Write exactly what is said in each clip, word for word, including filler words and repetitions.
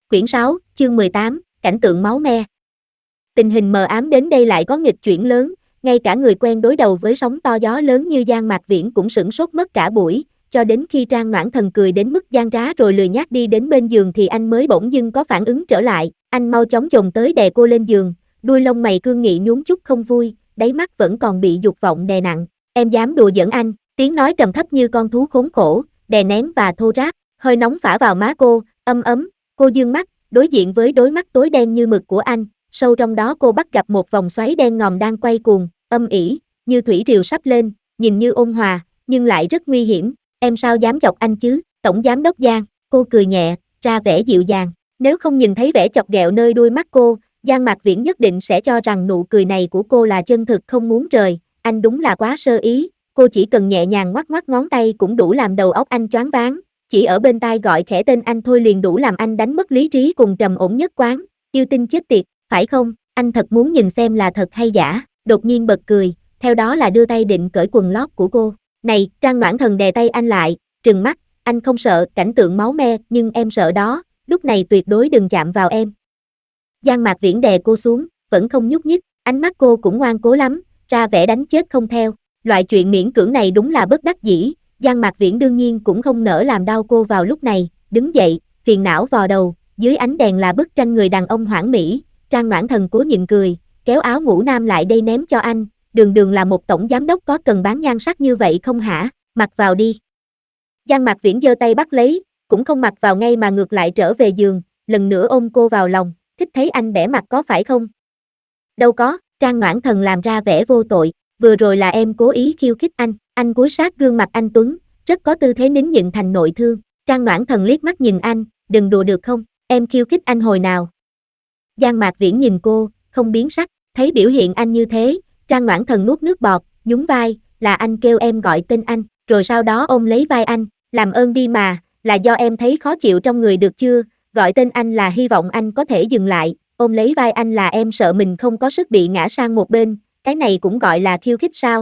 Quyển sáu, chương mười tám, cảnh tượng máu me. Tình hình mờ ám đến đây lại có nghịch chuyển lớn, ngay cả người quen đối đầu với sóng to gió lớn như Giang Mạc Viễn cũng sửng sốt mất cả buổi, cho đến khi Trang Noãn Thần cười đến mức gian trá rồi lười nhác đi đến bên giường thì anh mới bỗng dưng có phản ứng trở lại, anh mau chóng chồm tới đè cô lên giường, đuôi lông mày cương nghị nhún chút không vui, đáy mắt vẫn còn bị dục vọng đè nặng, em dám đùa giỡn anh, tiếng nói trầm thấp như con thú khốn khổ, đè nén và thô ráp, hơi nóng phả vào má cô, ấm ấm, cô dương mắt, đối diện với đôi mắt tối đen như mực của anh, sâu trong đó cô bắt gặp một vòng xoáy đen ngòm đang quay cuồng, âm ỉ, như thủy triều sắp lên, nhìn như ôn hòa, nhưng lại rất nguy hiểm, em sao dám chọc anh chứ, Tổng Giám Đốc Giang, cô cười nhẹ, ra vẻ dịu dàng, nếu không nhìn thấy vẻ chọc ghẹo nơi đuôi mắt cô, Giang Mạc Viễn nhất định sẽ cho rằng nụ cười này của cô là chân thực không muốn rời, anh đúng là quá sơ ý, cô chỉ cần nhẹ nhàng ngoắc ngoắc ngón tay cũng đủ làm đầu óc anh choáng váng. Chỉ ở bên tai gọi khẽ tên anh thôi liền đủ làm anh đánh mất lý trí cùng trầm ổn nhất quán, yêu tinh chết tiệt, phải không, anh thật muốn nhìn xem là thật hay giả, đột nhiên bật cười, theo đó là đưa tay định cởi quần lót của cô, này, Trang Noãn Thần đè tay anh lại, trừng mắt, anh không sợ cảnh tượng máu me, nhưng em sợ đó, lúc này tuyệt đối đừng chạm vào em. Giang Mạc Viễn đè cô xuống, vẫn không nhúc nhích, ánh mắt cô cũng ngoan cố lắm, ra vẻ đánh chết không theo, loại chuyện miễn cưỡng này đúng là bất đắc dĩ. Giang Mạc Viễn đương nhiên cũng không nỡ làm đau cô vào lúc này, đứng dậy, phiền não vò đầu, dưới ánh đèn là bức tranh người đàn ông hoảng mỹ, Trang Noãn Thần cố nhịn cười, kéo áo ngủ nam lại đây ném cho anh, đường đường là một tổng giám đốc có cần bán nhan sắc như vậy không hả, mặc vào đi. Giang Mạc Viễn giơ tay bắt lấy, cũng không mặc vào ngay mà ngược lại trở về giường, lần nữa ôm cô vào lòng, thích thấy anh bẻ mặt có phải không? Đâu có, Trang Noãn Thần làm ra vẻ vô tội, vừa rồi là em cố ý khiêu khích anh. Anh cúi sát gương mặt anh Tuấn, rất có tư thế nín nhịn thành nội thương, Trang Noãn Thần liếc mắt nhìn anh, đừng đùa được không, em khiêu khích anh hồi nào. Giang Mạc Viễn nhìn cô, không biến sắc, thấy biểu hiện anh như thế, Trang Noãn Thần nuốt nước bọt, nhún vai, là anh kêu em gọi tên anh, rồi sau đó ôm lấy vai anh, làm ơn đi mà, là do em thấy khó chịu trong người được chưa, gọi tên anh là hy vọng anh có thể dừng lại, ôm lấy vai anh là em sợ mình không có sức bị ngã sang một bên, cái này cũng gọi là khiêu khích sao?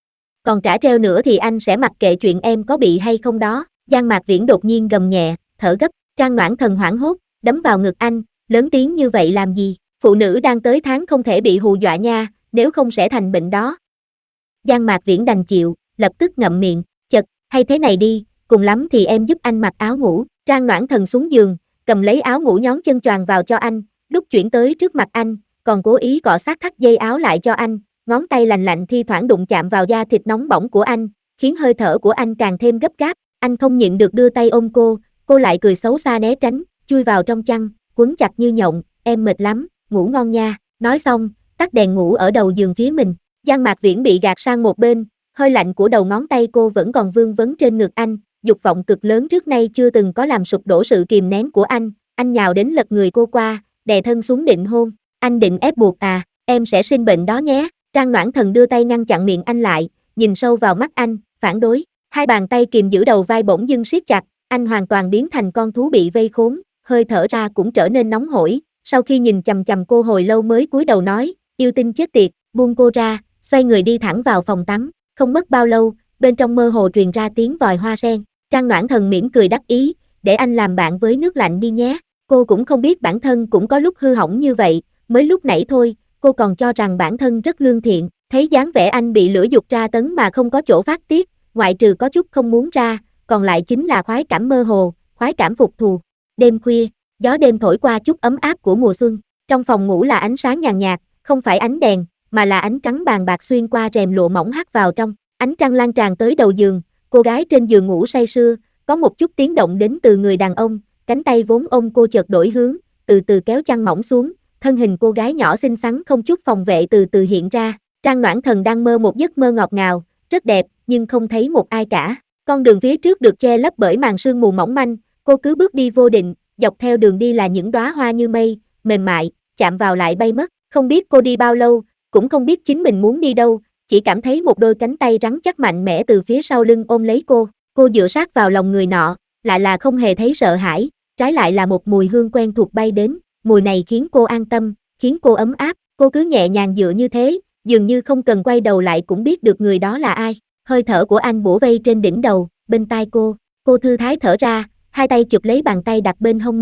Còn trả treo nữa thì anh sẽ mặc kệ chuyện em có bị hay không đó. Giang Mạc Viễn đột nhiên gầm nhẹ, thở gấp, Trang Noãn Thần hoảng hốt, đấm vào ngực anh, lớn tiếng như vậy làm gì, phụ nữ đang tới tháng không thể bị hù dọa nha, nếu không sẽ thành bệnh đó. Giang Mạc Viễn đành chịu, lập tức ngậm miệng, chật, hay thế này đi, cùng lắm thì em giúp anh mặc áo ngủ. Trang Noãn Thần xuống giường, cầm lấy áo ngủ nhón chân choàng vào cho anh, lúc chuyển tới trước mặt anh, còn cố ý cọ sát thắt dây áo lại cho anh. Ngón tay lành lạnh thi thoảng đụng chạm vào da thịt nóng bỏng của anh, khiến hơi thở của anh càng thêm gấp gáp, anh không nhịn được đưa tay ôm cô, cô lại cười xấu xa né tránh, chui vào trong chăn, quấn chặt như nhộng, em mệt lắm, ngủ ngon nha, nói xong, tắt đèn ngủ ở đầu giường phía mình, Giang Mạc Viễn bị gạt sang một bên, hơi lạnh của đầu ngón tay cô vẫn còn vương vấn trên ngực anh, dục vọng cực lớn trước nay chưa từng có làm sụp đổ sự kìm nén của anh, anh nhào đến lật người cô qua, đè thân xuống định hôn, anh định ép buộc à, em sẽ sinh bệnh đó nhé. Trang Noãn Thần đưa tay ngăn chặn miệng anh lại, nhìn sâu vào mắt anh, phản đối, hai bàn tay kìm giữ đầu vai bỗng dưng siết chặt, anh hoàn toàn biến thành con thú bị vây khốn, hơi thở ra cũng trở nên nóng hổi, sau khi nhìn chằm chằm cô hồi lâu mới cúi đầu nói, yêu tinh chết tiệt, buông cô ra, xoay người đi thẳng vào phòng tắm, không mất bao lâu, bên trong mơ hồ truyền ra tiếng vòi hoa sen, Trang Noãn Thần mỉm cười đắc ý, để anh làm bạn với nước lạnh đi nhé, cô cũng không biết bản thân cũng có lúc hư hỏng như vậy, mới lúc nãy thôi. Cô còn cho rằng bản thân rất lương thiện, thấy dáng vẻ anh bị lửa dục tra tấn mà không có chỗ phát tiết, ngoại trừ có chút không muốn ra, còn lại chính là khoái cảm mơ hồ, khoái cảm phục thù. Đêm khuya, gió đêm thổi qua chút ấm áp của mùa xuân, trong phòng ngủ là ánh sáng nhàn nhạt, không phải ánh đèn, mà là ánh trắng bàn bạc xuyên qua rèm lụa mỏng hắt vào trong, ánh trăng lan tràn tới đầu giường, cô gái trên giường ngủ say sưa, có một chút tiếng động đến từ người đàn ông, cánh tay vốn ôm cô chợt đổi hướng, từ từ kéo chăn mỏng xuống. Thân hình cô gái nhỏ xinh xắn không chút phòng vệ từ từ hiện ra, Trang Noãn Thần đang mơ một giấc mơ ngọt ngào, rất đẹp, nhưng không thấy một ai cả. Con đường phía trước được che lấp bởi màn sương mù mỏng manh, cô cứ bước đi vô định, dọc theo đường đi là những đóa hoa như mây, mềm mại, chạm vào lại bay mất, không biết cô đi bao lâu, cũng không biết chính mình muốn đi đâu, chỉ cảm thấy một đôi cánh tay rắn chắc mạnh mẽ từ phía sau lưng ôm lấy cô, cô dựa sát vào lòng người nọ, lại là không hề thấy sợ hãi, trái lại là một mùi hương quen thuộc bay đến. Mùi này khiến cô an tâm, khiến cô ấm áp, cô cứ nhẹ nhàng dựa như thế, dường như không cần quay đầu lại cũng biết được người đó là ai. Hơi thở của anh bủa vây trên đỉnh đầu, bên tai cô, cô thư thái thở ra, hai tay chụp lấy bàn tay đặt bên hông mình,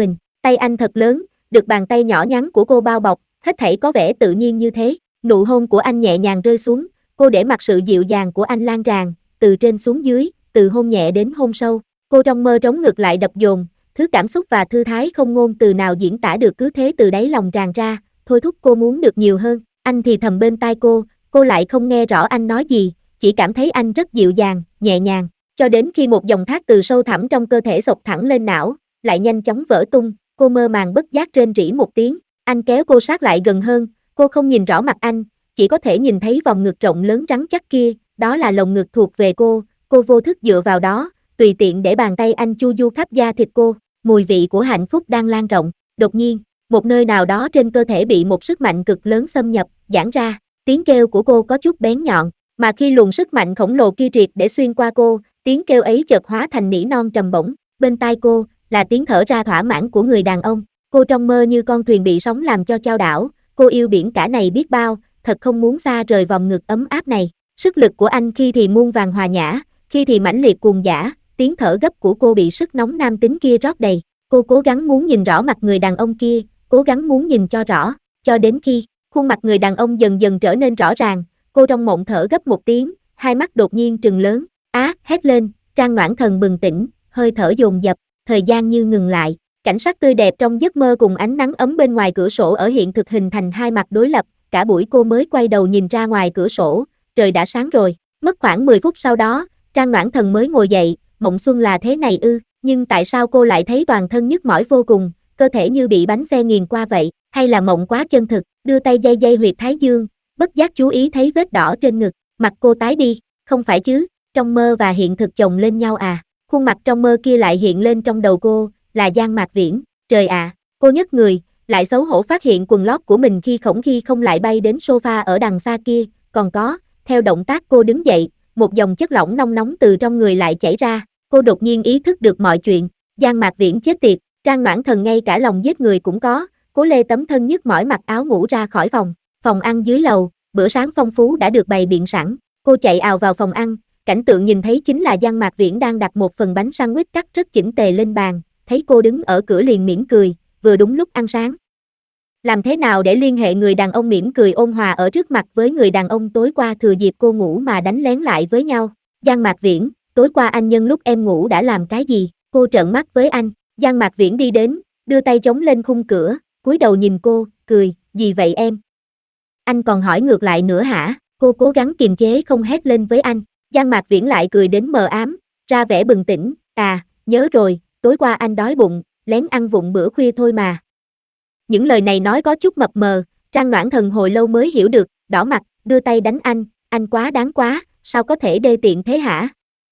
Tay anh thật lớn, được bàn tay nhỏ nhắn của cô bao bọc, hết thảy có vẻ tự nhiên như thế. Nụ hôn của anh nhẹ nhàng rơi xuống, cô để mặc sự dịu dàng của anh lan tràn, từ trên xuống dưới, từ hôn nhẹ đến hôn sâu. Cô trong mơ trống ngực lại đập dồn, thứ cảm xúc và thư thái không ngôn từ nào diễn tả được cứ thế từ đáy lòng tràn ra, thôi thúc cô muốn được nhiều hơn. Anh thì thầm bên tai cô, cô lại không nghe rõ anh nói gì, chỉ cảm thấy anh rất dịu dàng, nhẹ nhàng, cho đến khi một dòng thác từ sâu thẳm trong cơ thể xộc thẳng lên não, lại nhanh chóng vỡ tung, cô mơ màng bất giác rên rỉ một tiếng. Anh kéo cô sát lại gần hơn, cô không nhìn rõ mặt anh, chỉ có thể nhìn thấy vòng ngực rộng lớn rắn chắc kia, đó là lồng ngực thuộc về cô, cô vô thức dựa vào đó, tùy tiện để bàn tay anh chu du khắp da thịt cô, mùi vị của hạnh phúc đang lan rộng. Đột nhiên, một nơi nào đó trên cơ thể bị một sức mạnh cực lớn xâm nhập, giãn ra, tiếng kêu của cô có chút bén nhọn, mà khi luồng sức mạnh khổng lồ kia triệt để xuyên qua cô, tiếng kêu ấy chợt hóa thành nỉ non trầm bổng, bên tai cô là tiếng thở ra thỏa mãn của người đàn ông. Cô trong mơ như con thuyền bị sóng làm cho chao đảo, cô yêu biển cả này biết bao, thật không muốn xa rời vòng ngực ấm áp này. Sức lực của anh khi thì muôn vàn hòa nhã, khi thì mãnh liệt cuồng dã, tiếng thở gấp của cô bị sức nóng nam tính kia rót đầy. Cô cố gắng muốn nhìn rõ mặt người đàn ông kia, cố gắng muốn nhìn cho rõ, cho đến khi khuôn mặt người đàn ông dần dần trở nên rõ ràng, cô trong mộng thở gấp một tiếng, hai mắt đột nhiên trừng lớn, á, hét lên, Trang Noãn Thần bừng tỉnh, hơi thở dồn dập, thời gian như ngừng lại. Cảnh sắc tươi đẹp trong giấc mơ cùng ánh nắng ấm bên ngoài cửa sổ ở hiện thực hình thành hai mặt đối lập, cả buổi cô mới quay đầu nhìn ra ngoài cửa sổ, trời đã sáng rồi. Mất khoảng mười phút sau đó, Trang Noãn Thần mới ngồi dậy, mộng xuân là thế này ư, nhưng tại sao cô lại thấy toàn thân nhức mỏi vô cùng, cơ thể như bị bánh xe nghiền qua vậy, hay là mộng quá chân thực, đưa tay day day huyệt thái dương, bất giác chú ý thấy vết đỏ trên ngực, mặt cô tái đi, không phải chứ, trong mơ và hiện thực chồng lên nhau à, khuôn mặt trong mơ kia lại hiện lên trong đầu cô, là Giang Mạc Viễn, trời ạ, à, cô nhấc người, lại xấu hổ phát hiện quần lót của mình khi khổng khi không lại bay đến sofa ở đằng xa kia, còn có, theo động tác cô đứng dậy, một dòng chất lỏng nóng nóng từ trong người lại chảy ra, cô đột nhiên ý thức được mọi chuyện, Giang Mạc Viễn chết tiệt, Trang Noãn Thần ngay cả lòng giết người cũng có, Cố Lê tấm thân nhức mỏi mặc áo ngủ ra khỏi phòng, phòng ăn dưới lầu, bữa sáng phong phú đã được bày biện sẵn, cô chạy ào vào phòng ăn, cảnh tượng nhìn thấy chính là Giang Mạc Viễn đang đặt một phần bánh sandwich cắt rất chỉnh tề lên bàn, thấy cô đứng ở cửa liền mỉm cười, vừa đúng lúc ăn sáng. Làm thế nào để liên hệ người đàn ông mỉm cười ôn hòa ở trước mặt với người đàn ông tối qua thừa dịp cô ngủ mà đánh lén lại với nhau? Giang Mạc Viễn, tối qua anh nhân lúc em ngủ đã làm cái gì? Cô trợn mắt với anh. Giang Mạc Viễn đi đến, đưa tay chống lên khung cửa, cúi đầu nhìn cô, cười, gì vậy em? Anh còn hỏi ngược lại nữa hả? Cô cố gắng kiềm chế không hét lên với anh. Giang Mạc Viễn lại cười đến mờ ám, ra vẻ bừng tỉnh, à, nhớ rồi, tối qua anh đói bụng, lén ăn vụng bữa khuya thôi mà. Những lời này nói có chút mập mờ, Trang Noãn Thần hồi lâu mới hiểu được, đỏ mặt, đưa tay đánh anh, anh quá đáng quá, sao có thể đê tiện thế hả?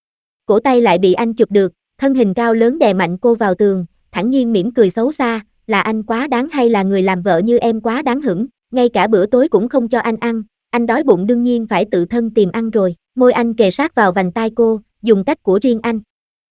Cổ tay lại bị anh chụp được, thân hình cao lớn đè mạnh cô vào tường, thản nhiên mỉm cười xấu xa, là anh quá đáng hay là người làm vợ như em quá đáng hửng, ngay cả bữa tối cũng không cho anh ăn, anh đói bụng đương nhiên phải tự thân tìm ăn rồi, môi anh kề sát vào vành tai cô, dùng cách của riêng anh.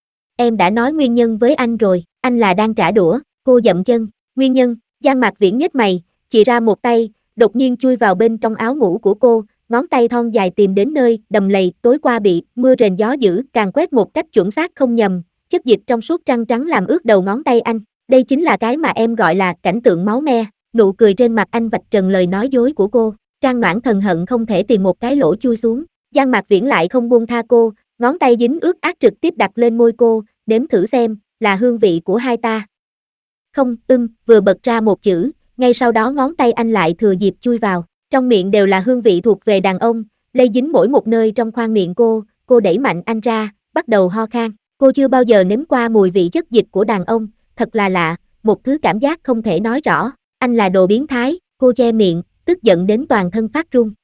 Em đã nói nguyên nhân với anh rồi, anh là đang trả đũa, cô dậm chân, nguyên nhân, Giang Mạc Viễn nhếch mày, chỉ ra một tay, đột nhiên chui vào bên trong áo ngủ của cô, ngón tay thon dài tìm đến nơi đầm lầy tối qua bị mưa rền gió dữ càng quét một cách chuẩn xác không nhầm, chất dịch trong suốt trăng trắng làm ướt đầu ngón tay anh, đây chính là cái mà em gọi là cảnh tượng máu me, nụ cười trên mặt anh vạch trần lời nói dối của cô, Trang Noãn Thần hận không thể tìm một cái lỗ chui xuống, Giang Mạc Viễn lại không buông tha cô, ngón tay dính ướt át trực tiếp đặt lên môi cô, nếm thử xem, là hương vị của hai ta. Không, ưng, vừa bật ra một chữ, ngay sau đó ngón tay anh lại thừa dịp chui vào, trong miệng đều là hương vị thuộc về đàn ông, lây dính mỗi một nơi trong khoang miệng cô, cô đẩy mạnh anh ra, bắt đầu ho khan, cô chưa bao giờ nếm qua mùi vị chất dịch của đàn ông, thật là lạ, một thứ cảm giác không thể nói rõ, anh là đồ biến thái, cô che miệng, tức giận đến toàn thân phát run.